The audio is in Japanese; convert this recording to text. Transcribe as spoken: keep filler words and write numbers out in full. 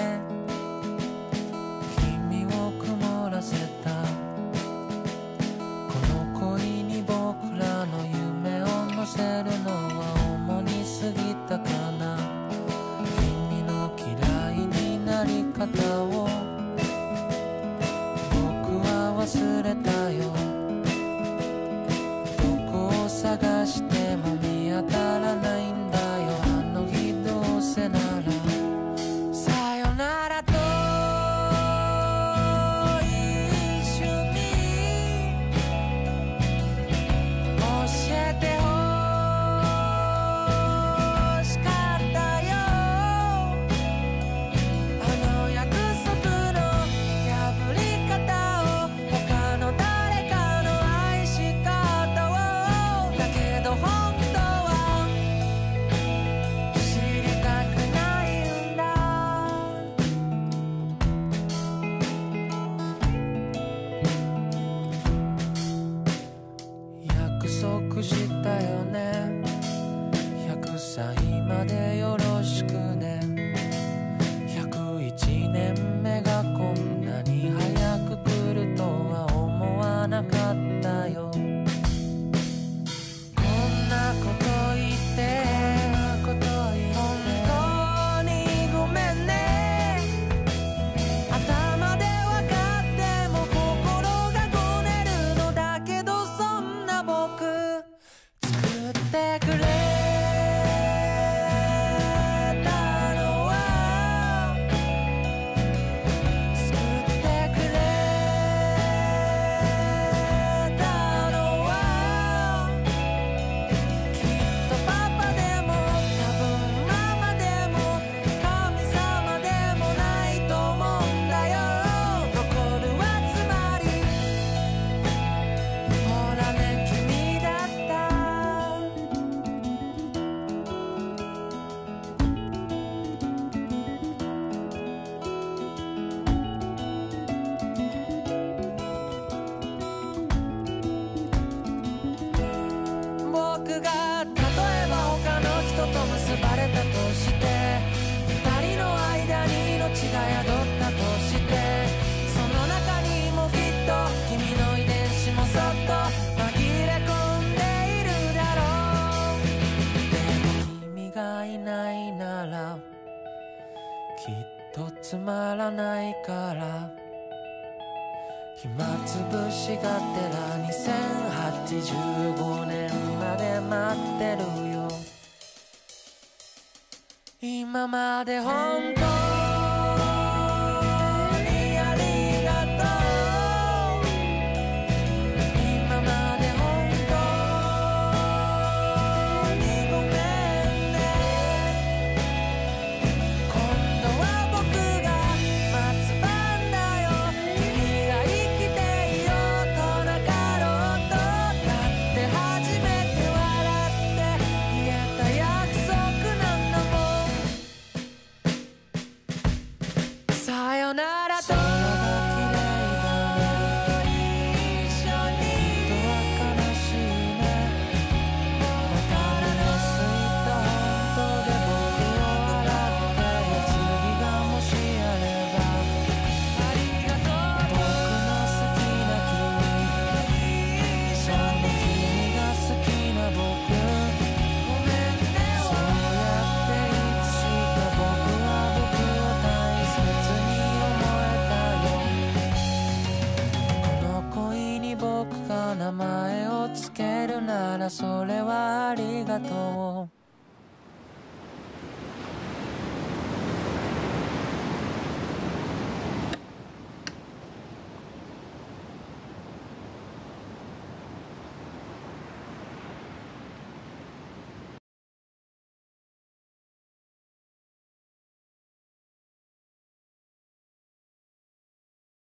君を曇らせたこの恋に僕らの夢を乗せるのは重に過ぎたかな。君の嫌いになり方を僕は忘れたよ。どこを探しても見当たらないんだよ。あの日どうせならさよならと一緒に教えてほしかったよ。あの約束の破り方を他の誰かの愛し方を。だけど本当は知りたくないんだ。約束したよね。ひゃくさいまでよろしくね。ひゃくいちねんめがこんなに早く来るとは思わなかったよ。こんなこと言って本当にごめんね。頭で分かっても心がごねるのだけど、そんな僕作ってくれたのは救ってくれたのはきっとパパでも多分ママでも神様でもないと思うんだよ。残るはつまりほらね君だった。僕が例えば他の人と結ばれたとして、二人の間に命が宿ったとして、その中にもきっと君の遺伝子もそっと紛れ込んでいるだろう。でも君がいないならきっとつまらないから、暇つぶしがてらにせんはちじゅうごねんまで待ってるよ。今まで本当にありがとう。今まで本当にごめんね。今度は僕が待つ番だよ。君が生きていようとなかろうと。だって初めて笑って言えた約束なんだもん。さよならと一緒に。本当は悲しいね。わかりやすいと本当で僕を笑ってよ。次がもしあればありがとう。僕の好きな君、その君が好きな僕。ごめんね。そうやっていつしか僕は僕を大切に思えたよ。この恋に僕が名前をつけるならそれはありがとう。